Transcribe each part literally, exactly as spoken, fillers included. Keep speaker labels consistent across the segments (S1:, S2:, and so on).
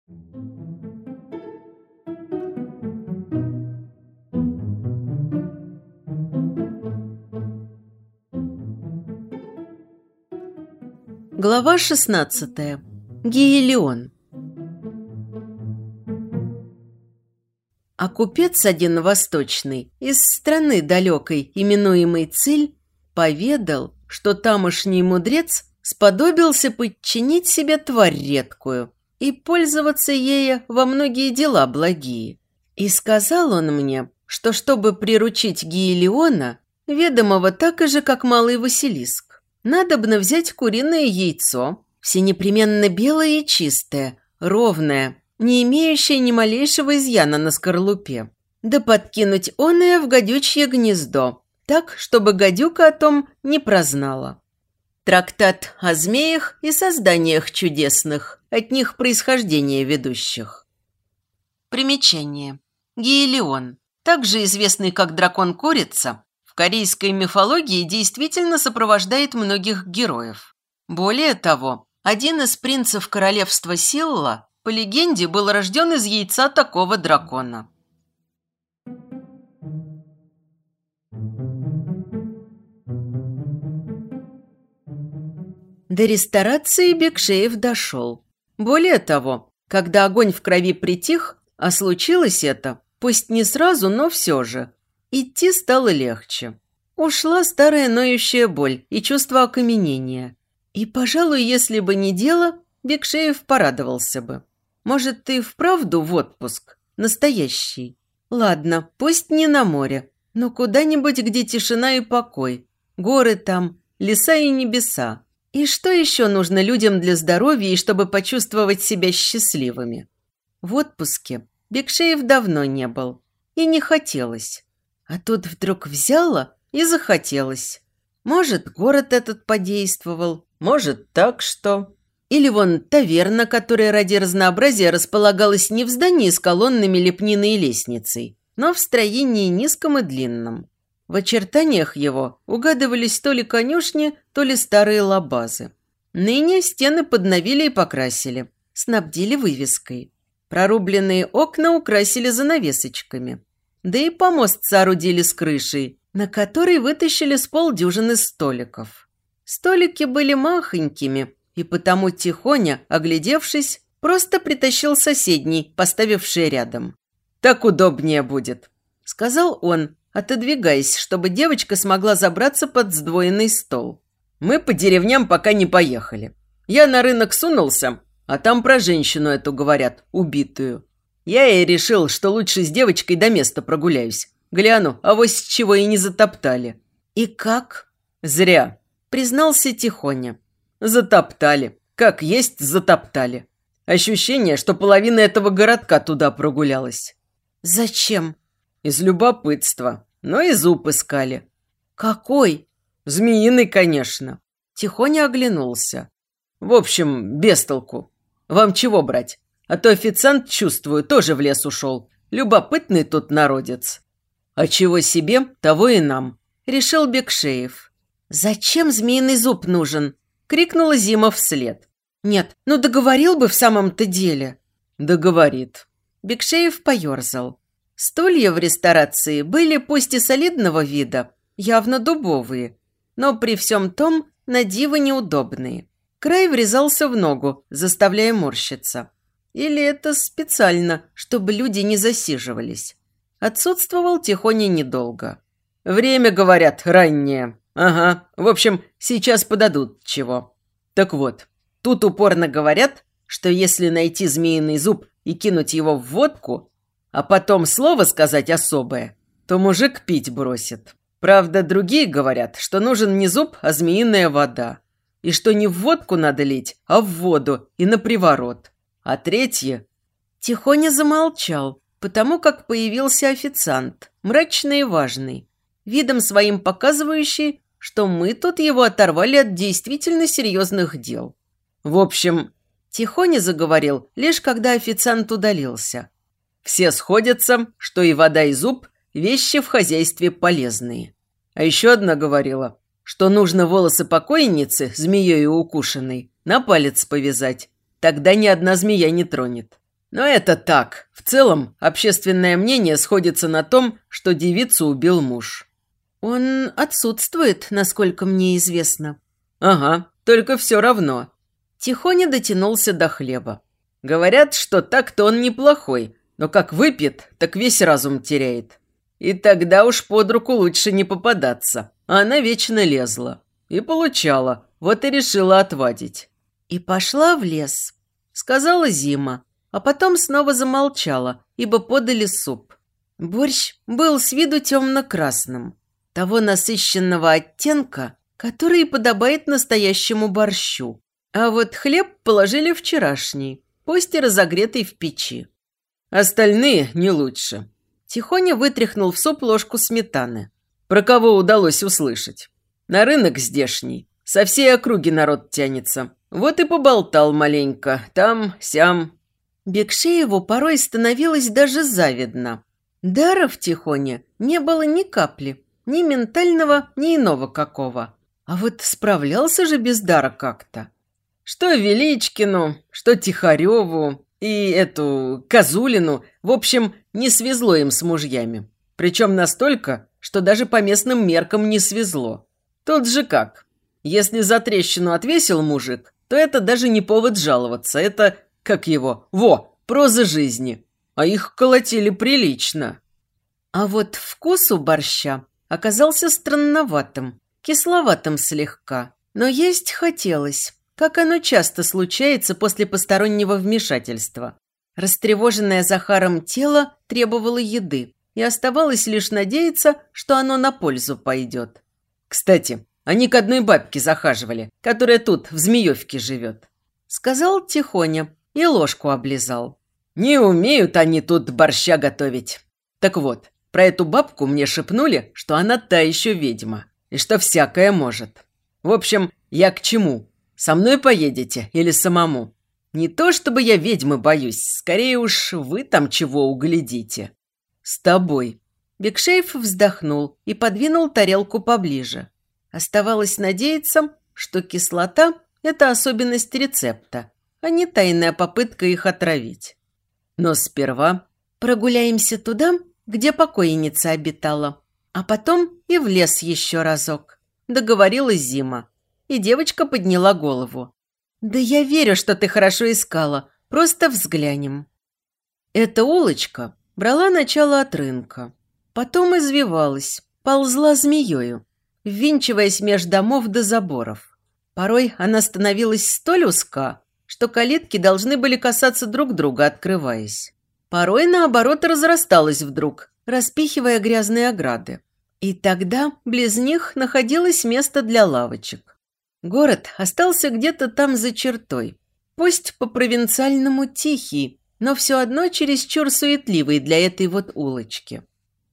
S1: Глава шестнадцатая. Гиелион. А купец один восточный, из страны далекой, именуемый Циль, поведал, что тамошний мудрец сподобился подчинить себе тварь редкую и пользоваться ею во многие дела благие. И сказал он мне, что чтобы приручить Гиелиона, ведомого так же, как малый Василиск, надобно взять куриное яйцо, всенепременно белое и чистое, ровное, не имеющее ни малейшего изъяна на скорлупе, да подкинуть оное в гадючье гнездо, так, чтобы гадюка о том не прознала. Трактат о змеях и созданиях чудесных, от них происхождение ведущих. Примечание. Гиелион, также известный как дракон-курица, в корейской мифологии действительно сопровождает многих героев. Более того, один из принцев королевства Силла, по легенде, был рожден из яйца такого дракона. До ресторации Бекшеев дошел. Более того, когда огонь в крови притих, а случилось это, пусть не сразу, но все же, идти стало легче. Ушла старая ноющая боль и чувство окаменения. И, пожалуй, если бы не дело, Бекшеев порадовался бы. Может, ты вправду в отпуск? Настоящий. Ладно, пусть не на море, но куда-нибудь, где тишина и покой. Горы там, леса и небеса. И что еще нужно людям для здоровья и чтобы почувствовать себя счастливыми? В отпуске Бекшеев давно не был. И не хотелось. А тут вдруг взяло и захотелось. Может, город этот подействовал, может, так что... Или вон таверна, которая ради разнообразия располагалась не в здании с колоннами, лепниной и лестницей, но в строении низком и длинном. В очертаниях его угадывались то ли конюшни, то ли старые лабазы. Ныне стены подновили и покрасили, снабдили вывеской. Прорубленные окна украсили занавесочками. Да и помост соорудили с крышей, на который вытащили с полдюжины столиков. Столики были махонькими, и потому Тихоня, оглядевшись, просто притащил соседний, поставивший рядом. «Так удобнее будет», – сказал он, отодвигаясь, чтобы девочка смогла забраться под сдвоенный стол. «Мы по деревням пока не поехали. Я на рынок сунулся, а там про женщину эту говорят, убитую. Я и решил, что лучше с девочкой до места прогуляюсь. Гляну, авось чего и не затоптали». «И как?» «Зря», – признался Тихоня. «Затоптали. Как есть, затоптали. Ощущение, что половина этого городка туда прогулялась». «Зачем?» «Из любопытства. Но и зуб искали». «Какой?» «Змеиный, конечно». Тихоня оглянулся. «В общем, без толку. Вам чего брать? А то официант, чувствую, тоже в лес ушел. Любопытный тут народец». «А чего себе, того и нам», – решил Бекшеев. «Зачем змеиный зуб нужен?» – крикнула Зима вслед. «Нет, ну договорил бы в самом-то деле». «Договорит». Бекшеев поерзал. Стулья в ресторации были пусть и солидного вида, явно дубовые, но при всем том на диво неудобные. Край врезался в ногу, заставляя морщиться. Или это специально, чтобы люди не засиживались. Отсутствовал Тихоня недолго. «Время, говорят, раннее. Ага, в общем, сейчас подадут чего. Так вот, тут упорно говорят, что если найти змеиный зуб и кинуть его в водку, а потом слово сказать особое, то мужик пить бросит. Правда, другие говорят, что нужен не зуб, а змеиная вода. И что не в водку надо лить, а в воду и на приворот. А третье...» Тихоня замолчал, потому как появился официант, мрачный и важный, видом своим показывающий, что мы тут его оторвали от действительно серьезных дел. В общем, Тихоня заговорил, лишь когда официант удалился. Все сходятся, что и вода, и зуб – вещи в хозяйстве полезные. А еще одна говорила, что нужно волосы покойницы, змеей укушенной, на палец повязать. Тогда ни одна змея не тронет. Но это так. В целом, общественное мнение сходится на том, что девицу убил муж.
S2: Он отсутствует, насколько мне известно.
S1: Ага, только все равно.
S2: Тихоня дотянулся до хлеба.
S1: Говорят, что так-то он неплохой, но как выпьет, так весь разум теряет. И тогда уж под руку лучше не попадаться. А она вечно лезла. И получала, вот и решила отвадить.
S2: И пошла в лес, сказала Зима, а потом снова замолчала, ибо подали суп. Борщ был с виду темно-красным, того насыщенного оттенка, который подобает настоящему борщу. А вот хлеб положили вчерашний, пусть и разогретый в печи.
S1: Остальные не лучше.
S2: Тихоня вытряхнул в суп ложку сметаны.
S1: Про кого удалось услышать? На рынок здешний. Со всей округи народ тянется. Вот и поболтал маленько. Там, сям.
S2: Бекшееву порой становилось даже завидно. Дара в Тихоне не было ни капли, ни ментального, ни иного какого. А вот справлялся же без дара как-то.
S1: Что Величкину, что Тихареву и эту Козулину, в общем, не свезло им с мужьями. Причем настолько, что даже по местным меркам не свезло. Тут же как? Если за трещину отвесил мужик, то это даже не повод жаловаться. Это, как его, во, проза жизни. А их колотили прилично.
S2: А вот вкус у борща оказался странноватым, кисловатым слегка. Но есть хотелось, как оно часто случается после постороннего вмешательства. Растревоженное Захаром тело требовало еды, и оставалось лишь надеяться, что оно на пользу пойдет.
S1: Кстати, они к одной бабке захаживали, которая тут, в Змеевке, живет.
S2: Сказал Тихоня и ложку облизал.
S1: Не умеют они тут борща готовить. Так вот, про эту бабку мне шепнули, что она та еще ведьма, и что всякое может. В общем, я к чему? Со мной поедете или самому? Не то чтобы я ведьмы боюсь, скорее уж вы там чего углядите. С тобой.
S2: Бекшеев вздохнул и подвинул тарелку поближе. Оставалось надеяться, что кислота – это особенность рецепта, а не тайная попытка их отравить.
S1: Но сперва
S2: прогуляемся туда, где покойница обитала, а потом и в лес еще разок, договорилась Зима. И девочка подняла голову. «Да я верю, что ты хорошо искала. Просто взглянем». Эта улочка брала начало от рынка. Потом извивалась, ползла змеёю, ввинчиваясь меж домов до заборов. Порой она становилась столь узка, что калитки должны были касаться друг друга, открываясь. Порой, наоборот, разрасталась вдруг, распихивая грязные ограды. И тогда близ них находилось место для лавочек. Город остался где-то там за чертой. Пусть по-провинциальному тихий, но все одно чересчур суетливый для этой вот улочки.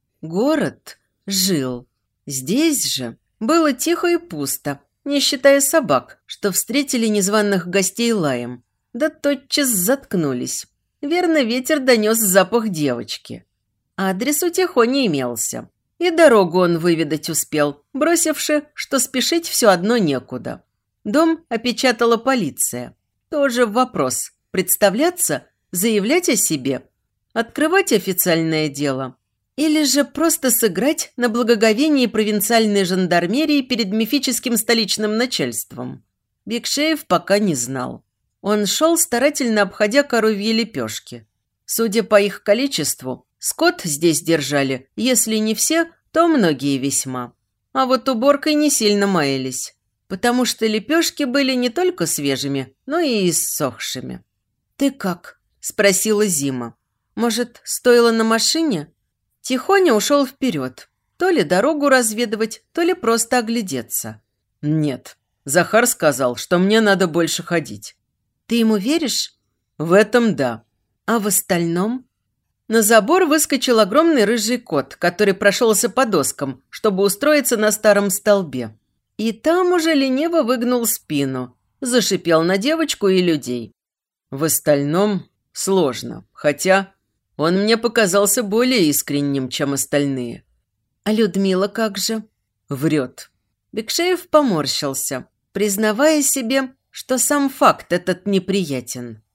S2: Город жил. Здесь же было тихо и пусто, не считая собак, что встретили незваных гостей лаем. Да тотчас заткнулись. Верно, ветер донес запах девочки. Адрес у Тихони имелся. И дорогу он выведать успел, бросивши, что спешить все одно некуда. Дом опечатала полиция. Тоже вопрос. Представляться, заявлять о себе, открывать официальное дело. Или же просто сыграть на благоговении провинциальной жандармерии перед мифическим столичным начальством. Бекшеев пока не знал. Он шел, старательно обходя коровьи лепешки. Судя по их количеству, скот здесь держали, если не все, то многие весьма. А вот уборкой не сильно маялись, потому что лепешки были не только свежими, но и иссохшими. «Ты как?» – спросила Зима. «Может, стоило на машине?» Тихоня ушел вперед, то ли дорогу разведывать, то ли просто оглядеться.
S1: «Нет, Захар сказал, что мне надо больше ходить».
S2: «Ты ему веришь?»
S1: «В этом да».
S2: «А в остальном?»
S1: На забор выскочил огромный рыжий кот, который прошелся по доскам, чтобы устроиться на старом столбе. И там уже лениво выгнул спину, зашипел на девочку и людей. В остальном сложно, хотя он мне показался более искренним, чем остальные.
S2: «А Людмила как же?»
S1: Врет.
S2: Бекшеев поморщился, признавая себе, что сам факт этот неприятен.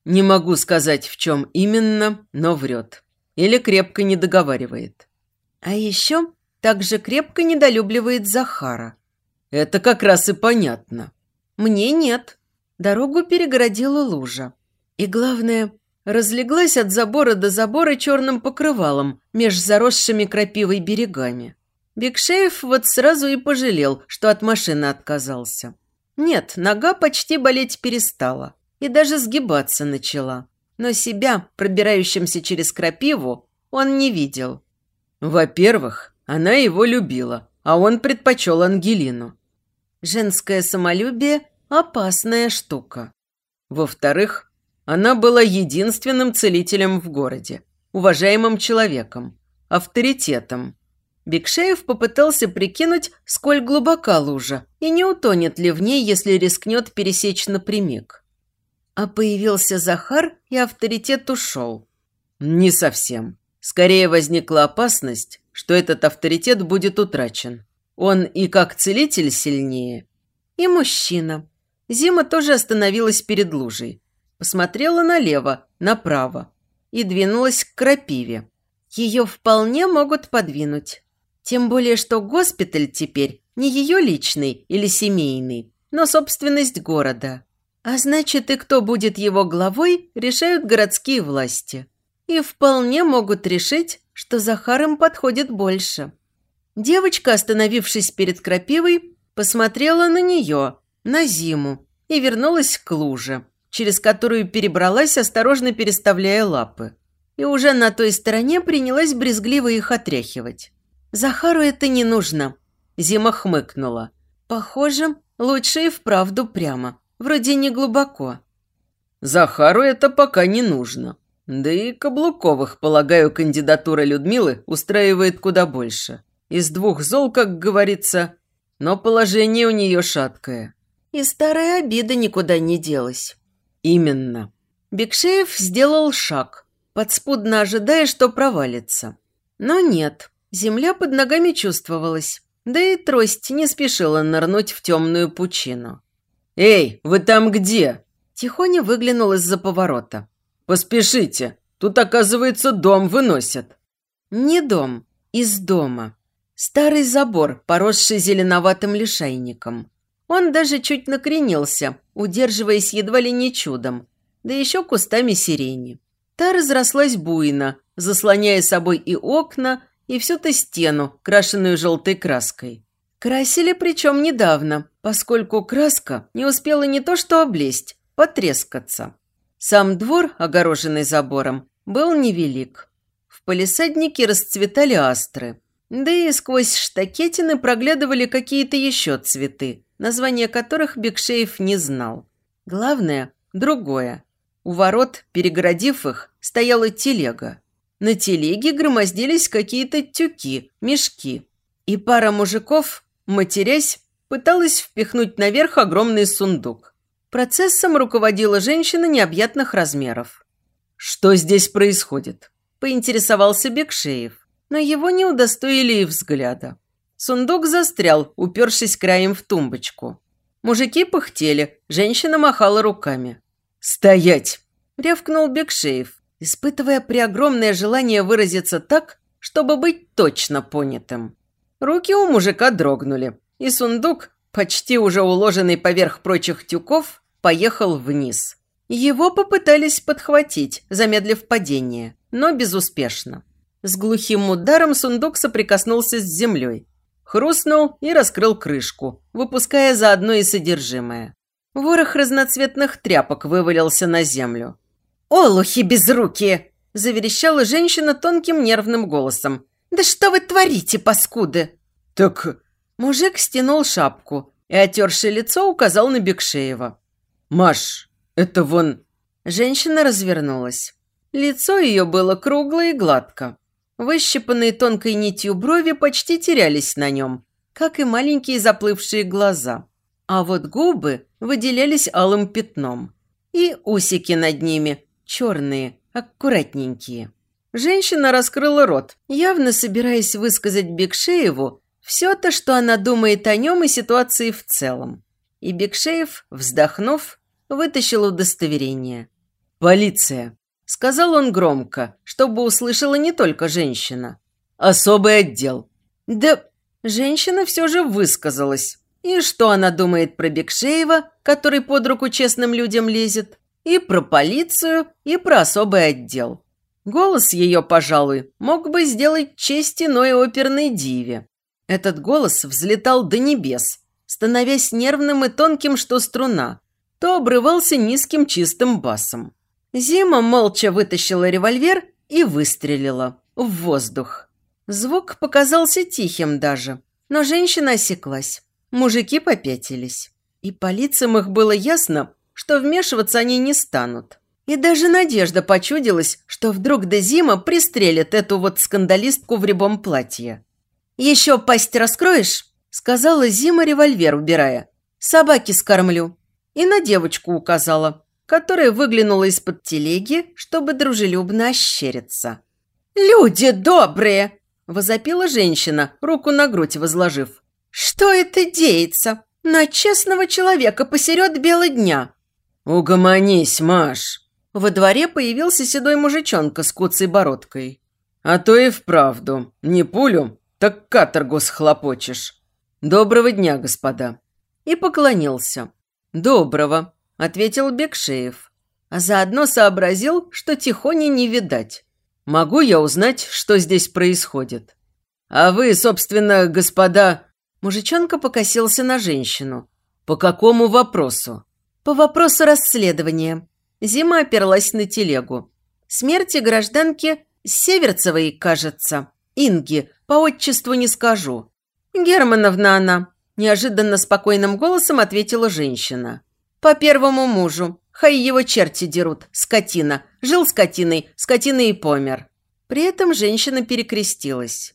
S1: Не могу сказать, в чем именно, но врет. Или крепко не договаривает.
S2: А еще также крепко недолюбливает Захара.
S1: Это как раз и понятно.
S2: Мне нет. Дорогу перегородила лужа. И главное, разлеглась от забора до забора черным покрывалом меж заросшими крапивой берегами. Бекшеев вот сразу и пожалел, что от машины отказался. Нет, нога почти болеть перестала и даже сгибаться начала. Но себя, пробирающимся через крапиву, он не видел.
S1: Во-первых, она его любила, а он предпочел Ангелину.
S2: Женское самолюбие – опасная штука.
S1: Во-вторых, она была единственным целителем в городе, уважаемым человеком, авторитетом.
S2: Бекшеев попытался прикинуть, сколь глубока лужа, и не утонет ли в ней, если рискнет пересечь напрямик. А появился Захар, и авторитет ушел.
S1: Не совсем. Скорее возникла опасность, что этот авторитет будет утрачен. Он и как целитель сильнее.
S2: И мужчина. Зима тоже остановилась перед лужей. Посмотрела налево, направо и двинулась к крапиве. Ее вполне могут подвинуть. Тем более, что госпиталь теперь не ее личный или семейный, но собственность города. А значит, и кто будет его главой, решают городские власти. И вполне могут решить, что Захар им подходит больше. Девочка, остановившись перед крапивой, посмотрела на нее, на Зиму, и вернулась к луже, через которую перебралась, осторожно переставляя лапы. И уже на той стороне принялась брезгливо их отряхивать. Захару это не нужно. Зима хмыкнула. Похоже, лучше и вправду прямо. Вроде не глубоко.
S1: Захару это пока не нужно. Да и Каблуковых, полагаю, кандидатура Людмилы устраивает куда больше. Из двух зол, как говорится, но положение у нее шаткое.
S2: И старая обида никуда не делась.
S1: Именно.
S2: Бекшеев сделал шаг, подспудно ожидая, что провалится. Но нет, земля под ногами чувствовалась, да и трость не спешила нырнуть в темную пучину.
S1: «Эй, вы там где?»
S2: Тихоня выглянул из-за поворота.
S1: «Поспешите, тут, оказывается, дом выносят».
S2: Не дом, из дома. Старый забор, поросший зеленоватым лишайником. Он даже чуть накренился, удерживаясь едва ли не чудом, да еще кустами сирени. Та разрослась буйно, заслоняя собой и окна, и всю-то стену, крашенную желтой краской. Красили причем недавно, поскольку краска не успела не то что облезть, потрескаться. Сам двор, огороженный забором, был невелик. В палисаднике расцветали астры, да и сквозь штакетины проглядывали какие-то еще цветы, названия которых Бекшеев не знал. Главное – другое. У ворот, перегородив их, стояла телега. На телеге громоздились какие-то тюки, мешки. И пара мужиков, матерясь, пыталась впихнуть наверх огромный сундук. Процессом руководила женщина необъятных размеров.
S1: «Что здесь происходит?»
S2: – поинтересовался Бекшеев, но его не удостоили и взгляда. Сундук застрял, упершись краем в тумбочку. Мужики пыхтели, женщина махала руками.
S1: «Стоять!»
S2: – рявкнул Бекшеев, испытывая преогромное желание выразиться так, чтобы быть точно понятым. Руки у мужика дрогнули, и сундук, почти уже уложенный поверх прочих тюков, поехал вниз. Его попытались подхватить, замедлив падение, но безуспешно. С глухим ударом сундук соприкоснулся с землей. Хрустнул и раскрыл крышку, выпуская заодно и содержимое. Ворох разноцветных тряпок вывалился на землю. «Олухи безрукие!» – заверещала женщина тонким нервным голосом. «Да что вы творите, паскуды?»
S1: «Так...»
S2: Мужик стянул шапку и, отерши лицо, указал на Бекшеева.
S1: «Маш, это вон...»
S2: Женщина развернулась. Лицо ее было круглое и гладко. Выщипанные тонкой нитью брови почти терялись на нем, как и маленькие заплывшие глаза. А вот губы выделялись алым пятном. И усики над ними, черные, аккуратненькие. Женщина раскрыла рот, явно собираясь высказать Бекшееву все то, что она думает о нем и ситуации в целом. И Бекшеев, вздохнув, вытащил удостоверение.
S1: «Полиция», – сказал он громко, чтобы услышала не только женщина. «Особый отдел». Да женщина все же высказалась. И что она думает про Бекшеева, который под руку честным людям лезет, и про полицию, и про особый отдел. Голос ее, пожалуй, мог бы сделать честь иной оперной диве. Этот голос взлетал до небес, становясь нервным и тонким, что струна, то обрывался низким чистым басом. Зима молча вытащила револьвер и выстрелила в воздух. Звук показался тихим даже, но женщина осеклась. Мужики попятились. И по лицам их было ясно, что вмешиваться они не станут. И даже надежда почудилась, что вдруг до Зима пристрелит эту вот скандалистку в рябом платье. «Еще пасть раскроешь?» – сказала Зима, револьвер убирая. «Собаки скормлю». И на девочку указала, которая выглянула из-под телеги, чтобы дружелюбно ощериться. «Люди добрые!» – возопила женщина, руку на грудь возложив. «Что это деется? На честного человека посеред бела дня!» «Угомонись, Маш!» Во дворе появился седой мужичонка с куцей бородкой. «А то и вправду, не пулю, так каторгу схлопочешь. Доброго дня, господа!» И поклонился. «Доброго!» – ответил Бекшеев. А заодно сообразил, что Тихони не видать. «Могу я узнать, что здесь происходит?» «А вы, собственно, господа...» Мужичонка покосился на женщину. «По какому вопросу?» «По вопросу расследования». Зима оперлась на телегу. «Смерти гражданки Северцевой, кажется. Инги, по отчеству не скажу». «Германовна она», – неожиданно спокойным голосом ответила женщина. «По первому мужу. Хай его черти дерут, скотина. Жил скотиной, скотиной и помер». При этом женщина перекрестилась.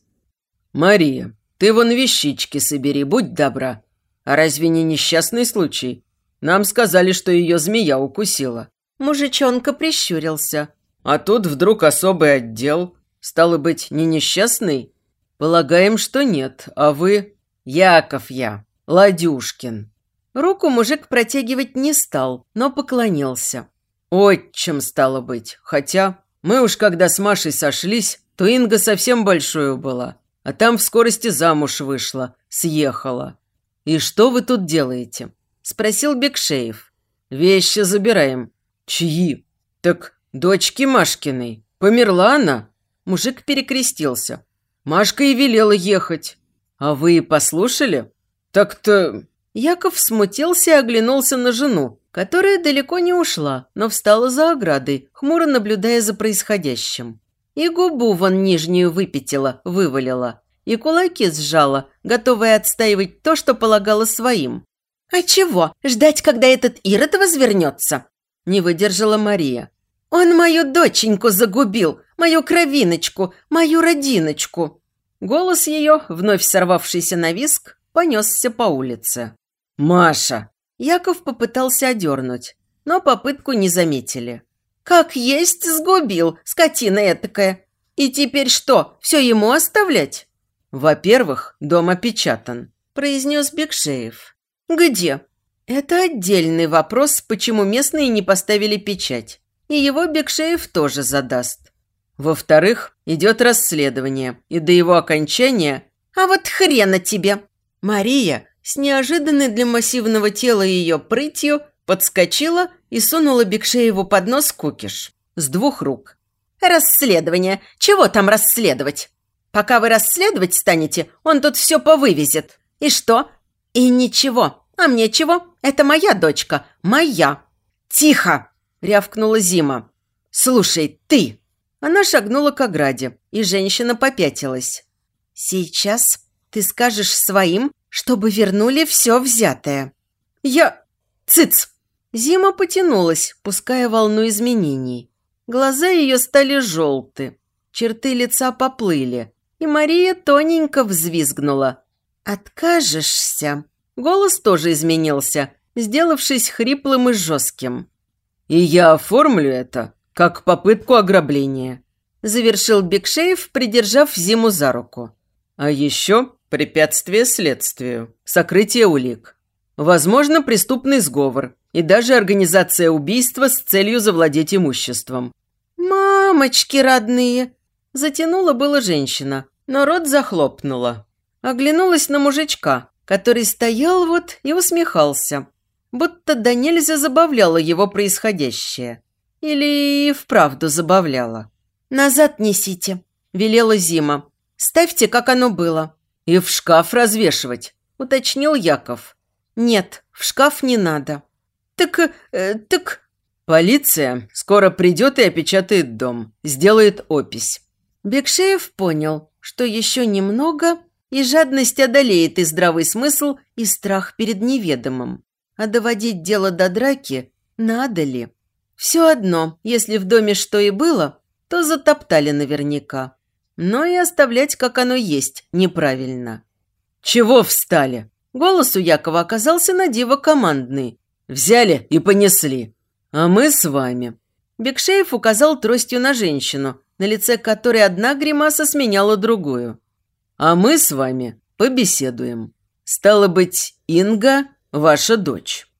S1: «Мария, ты вон вещички собери, будь добра. А разве не несчастный случай? Нам сказали, что ее змея укусила». Мужичонка прищурился. «А тут вдруг особый отдел. Стало быть, не несчастный?» «Полагаем, что нет. А вы?» «Яков я, Ладюшкин». Руку мужик протягивать не стал, но поклонился. «Отчим, стало быть. Хотя мы уж когда с Машей сошлись, то Инга совсем большую была. А там в скорости замуж вышла, съехала». «И что вы тут делаете?» – спросил Бекшеев. «Вещи забираем». «Чьи?» «Так дочки Машкиной. Померла она?» Мужик перекрестился. «Машка и велела ехать». «А вы послушали?» «Так-то...» Яков смутился и оглянулся на жену, которая далеко не ушла, но встала за оградой, хмуро наблюдая за происходящим. И губу вон нижнюю выпятила, вывалила, и кулаки сжала, готовая отстаивать то, что полагала своим. «А чего? Ждать, когда этот Ирод возвернется?» Не выдержала Мария. «Он мою доченьку загубил, мою кровиночку, мою родиночку». Голос ее, вновь сорвавшийся на виск, понесся по улице. «Маша!» Яков попытался одернуть, но попытку не заметили. «Как есть сгубил, скотина этакая. И теперь что, все ему оставлять?» «Во-первых, дом опечатан», – произнес Бекшеев. «Где?» Это отдельный вопрос, почему местные не поставили печать. И его Бекшеев тоже задаст. Во-вторых, идет расследование, и до его окончания... «А вот хрена тебе!» Мария, с неожиданной для массивного тела ее прытью, подскочила и сунула Бекшееву под нос кукиш. С двух рук. «Расследование! Чего там расследовать? Пока вы расследовать станете, он тут все повывезет. И что? И ничего. А мне чего? Это моя дочка. Моя!» «Тихо!» – рявкнула Зима. «Слушай, ты!» Она шагнула к ограде, и женщина попятилась. «Сейчас ты скажешь своим, чтобы вернули все взятое». «Я... Цыц!» Зима потянулась, пуская волну изменений. Глаза ее стали желты, черты лица поплыли, и Мария тоненько взвизгнула. «Откажешься?» Голос тоже изменился, сделавшись хриплым и жестким. «И я оформлю это, как попытку ограбления», завершил Бекшеев, придержав Зиму за руку. «А еще препятствие следствию, сокрытие улик. Возможно, преступный сговор и даже организация убийства с целью завладеть имуществом».
S2: «Мамочки родные!» Затянула было женщина, но рот захлопнула. Оглянулась на мужичка, который стоял вот и усмехался, будто да нельзя забавляло его происходящее. Или и вправду забавляло. «Назад несите», – велела Зима. «Ставьте, как оно было».
S1: «И в шкаф развешивать»,
S2: – уточнил Яков. «Нет, в шкаф не надо». «Так, э, так...»
S1: «Полиция скоро придет и опечатает дом, сделает опись».
S2: Бекшеев понял, что еще немного, и жадность одолеет и здравый смысл, и страх перед неведомым. А доводить дело до драки надо ли? Все одно, если в доме что и было, то затоптали наверняка. Но и оставлять, как оно есть, неправильно.
S1: «Чего встали?»
S2: Голос у Якова оказался на диво командный.
S1: «Взяли и понесли. А мы с вами».
S2: Бекшеев указал тростью на женщину, на лице которой одна гримаса сменяла другую.
S1: «А мы с вами побеседуем. Стало быть, Инга – ваша дочь».